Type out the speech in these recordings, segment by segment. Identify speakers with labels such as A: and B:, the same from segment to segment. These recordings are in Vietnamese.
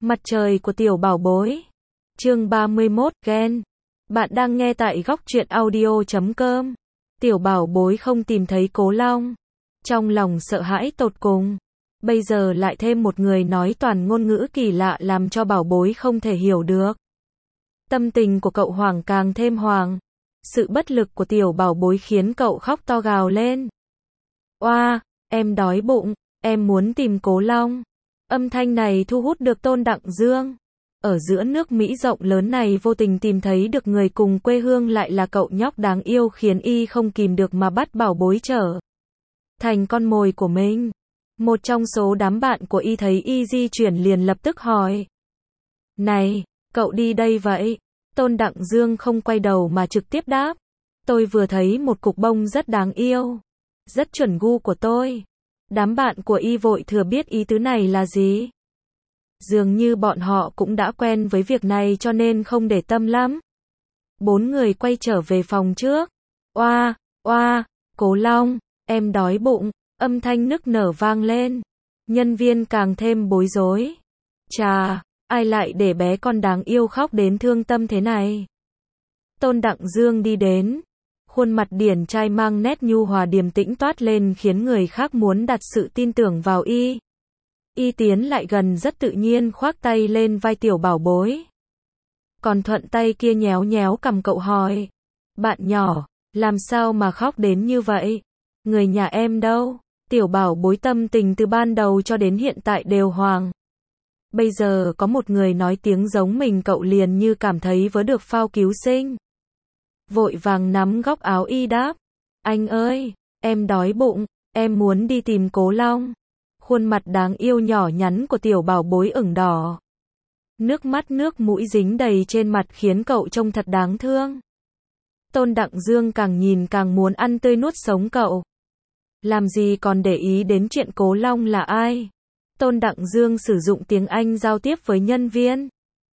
A: Mặt trời của tiểu bảo bối. Chương 31, ghen. Bạn đang nghe tại góc truyện audio.com. Tiểu bảo bối không tìm thấy Cố Long. Trong lòng sợ hãi tột cùng. Bây giờ lại thêm một người nói toàn ngôn ngữ kỳ lạ làm cho bảo bối không thể hiểu được. Tâm tình của cậu hoảng càng thêm hoảng. Sự bất lực của tiểu bảo bối khiến cậu khóc to gào lên. Oa, em đói bụng, em muốn tìm Cố Long. Âm thanh này thu hút được Tôn Đặng Dương. Ở giữa nước Mỹ rộng lớn này vô tình tìm thấy được người cùng quê hương lại là cậu nhóc đáng yêu khiến y không kìm được mà bắt bảo bối trở thành con mồi của mình. Một trong số đám bạn của y thấy y di chuyển liền lập tức hỏi. Này, cậu đi đây vậy? Tôn Đặng Dương không quay đầu mà trực tiếp đáp. Tôi vừa thấy một cục bông rất đáng yêu. Rất chuẩn gu của tôi. Đám bạn của y vội thừa biết ý tứ này là gì. Dường như bọn họ cũng đã quen với việc này cho nên không để tâm lắm. Bốn người quay trở về phòng trước. Oa, oa, Cố Long, em đói bụng, âm thanh nức nở vang lên. Nhân viên càng thêm bối rối. Chà, ai lại để bé con đáng yêu khóc đến thương tâm thế này? Tôn Đặng Dương đi đến. Khuôn mặt điển trai mang nét nhu hòa điềm tĩnh toát lên khiến người khác muốn đặt sự tin tưởng vào y. Y tiến lại gần rất tự nhiên khoác tay lên vai tiểu bảo bối. Còn thuận tay kia nhéo nhéo cằm cậu hỏi. Bạn nhỏ, làm sao mà khóc đến như vậy? Người nhà em đâu? Tiểu bảo bối tâm tình từ ban đầu cho đến hiện tại đều hoàng. Bây giờ có một người nói tiếng giống mình cậu liền như cảm thấy vớ được phao cứu sinh. Vội vàng nắm góc áo y đáp. Anh ơi, em đói bụng, em muốn đi tìm Cố Long. Khuôn mặt đáng yêu nhỏ nhắn của tiểu bảo bối ửng đỏ. Nước mắt nước mũi dính đầy trên mặt khiến cậu trông thật đáng thương. Tôn Đặng Dương càng nhìn càng muốn ăn tươi nuốt sống cậu. Làm gì còn để ý đến chuyện Cố Long là ai. Tôn Đặng Dương sử dụng tiếng Anh giao tiếp với nhân viên.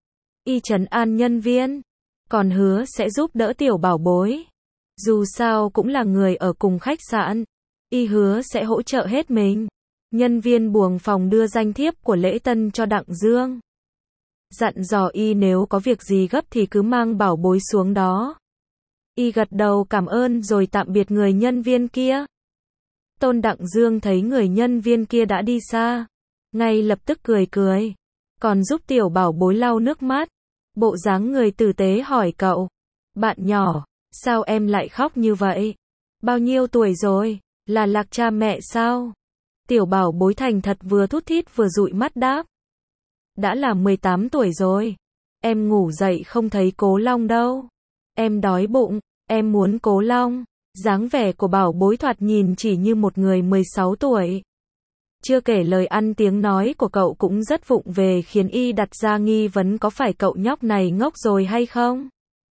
A: Y trấn an nhân viên. Còn hứa sẽ giúp đỡ tiểu bảo bối. Dù sao cũng là người ở cùng khách sạn. Y hứa sẽ hỗ trợ hết mình. Nhân viên buồng phòng đưa danh thiếp của lễ tân cho Đặng Dương. Dặn dò y nếu có việc gì gấp thì cứ mang bảo bối xuống đó. Y gật đầu cảm ơn rồi tạm biệt người nhân viên kia. Tôn Đặng Dương thấy người nhân viên kia đã đi xa. Ngay lập tức cười cười. Còn giúp tiểu bảo bối lau nước mắt. Bộ dáng người tử tế hỏi cậu. Bạn nhỏ, sao em lại khóc như vậy? Bao nhiêu tuổi rồi? Là lạc cha mẹ sao? Tiểu bảo bối thành thật vừa thút thít vừa dụi mắt đáp. Đã là 18 tuổi rồi. Em ngủ dậy không thấy Cố Long đâu. Em đói bụng, em muốn Cố Long. Dáng vẻ của bảo bối thoạt nhìn chỉ như một người 16 tuổi. Chưa kể lời ăn tiếng nói của cậu cũng rất vụng về khiến y đặt ra nghi vấn có phải cậu nhóc này ngốc rồi hay không?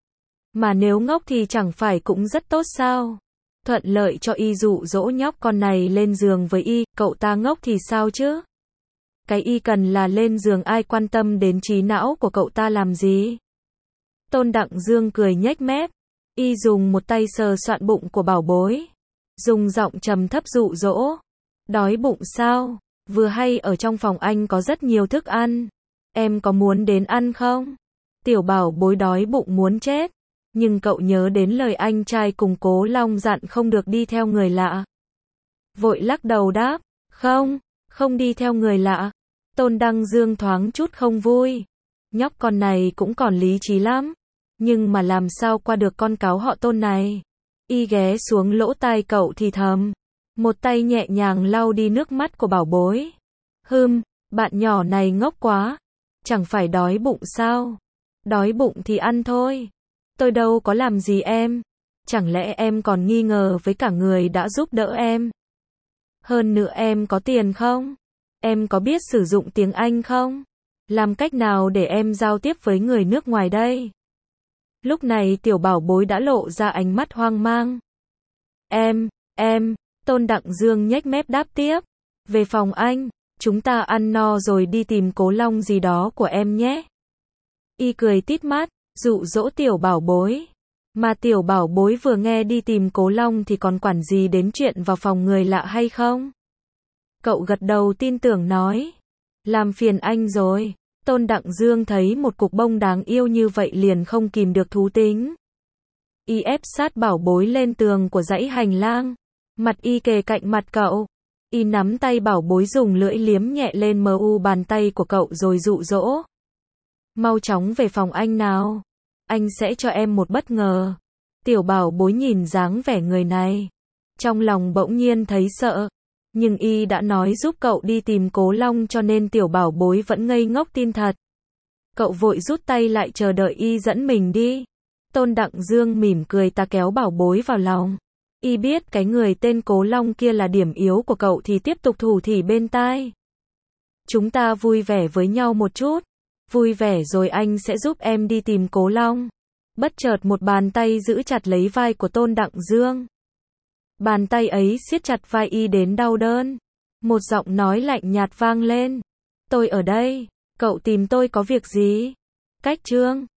A: Mà nếu ngốc thì chẳng phải cũng rất tốt sao? Thuận lợi cho y dụ dỗ nhóc con này lên giường với y, cậu ta ngốc thì sao chứ? Cái y cần là lên giường ai quan tâm đến trí não của cậu ta làm gì? Tôn Đặng Dương cười nhếch mép. Y dùng một tay sờ soạn bụng của bảo bối. Dùng giọng trầm thấp dụ dỗ. Đói bụng sao? Vừa hay ở trong phòng anh có rất nhiều thức ăn. Em có muốn đến ăn không? Tiểu bảo bối đói bụng muốn chết. Nhưng cậu nhớ đến lời anh trai cùng Cố Long dặn không được đi theo người lạ. Vội lắc đầu đáp. Không, không đi theo người lạ. Tôn Đăng Dương thoáng chút không vui. Nhóc con này cũng còn lý trí lắm. Nhưng mà làm sao qua được con cáo họ Tôn này? Y ghé xuống lỗ tai cậu thì thầm. Một tay nhẹ nhàng lau đi nước mắt của bảo bối. Bạn nhỏ này ngốc quá. Chẳng phải đói bụng sao? Đói bụng thì ăn thôi. Tôi đâu có làm gì em. Chẳng lẽ em còn nghi ngờ với cả người đã giúp đỡ em? Hơn nữa em có tiền không? Em có biết sử dụng tiếng Anh không? Làm cách nào để em giao tiếp với người nước ngoài đây? Lúc này tiểu bảo bối đã lộ ra ánh mắt hoang mang. Em, Tôn Đặng Dương nhếch mép đáp tiếp. Về phòng anh, chúng ta ăn no rồi đi tìm Cố Long gì đó của em nhé. Y cười tít mắt, dụ dỗ tiểu bảo bối. Mà tiểu bảo bối vừa nghe đi tìm Cố Long thì còn quản gì đến chuyện vào phòng người lạ hay không? Cậu gật đầu tin tưởng nói. Làm phiền anh rồi. Tôn Đặng Dương thấy một cục bông đáng yêu như vậy liền không kìm được thú tính. Y ép sát bảo bối lên tường của dãy hành lang. Mặt y kề cạnh mặt cậu. Y nắm tay bảo bối dùng lưỡi liếm nhẹ lên mu bàn tay của cậu rồi dụ dỗ. Mau chóng về phòng anh nào. Anh sẽ cho em một bất ngờ. Tiểu bảo bối nhìn dáng vẻ người này. Trong lòng bỗng nhiên thấy sợ. Nhưng y đã nói giúp cậu đi tìm Cố Long cho nên tiểu bảo bối vẫn ngây ngốc tin thật. Cậu vội rút tay lại chờ đợi y dẫn mình đi. Tôn Đặng Dương mỉm cười ta kéo bảo bối vào lòng. Y biết cái người tên Cố Long kia là điểm yếu của cậu thì tiếp tục thủ thỉ bên tai. Chúng ta vui vẻ với nhau một chút. Vui vẻ rồi anh sẽ giúp em đi tìm Cố Long. Bất chợt một bàn tay giữ chặt lấy vai của Tôn Đặng Dương. Bàn tay ấy siết chặt vai y đến đau đớn. Một giọng nói lạnh nhạt vang lên. Tôi ở đây, cậu tìm tôi có việc gì? Cách chương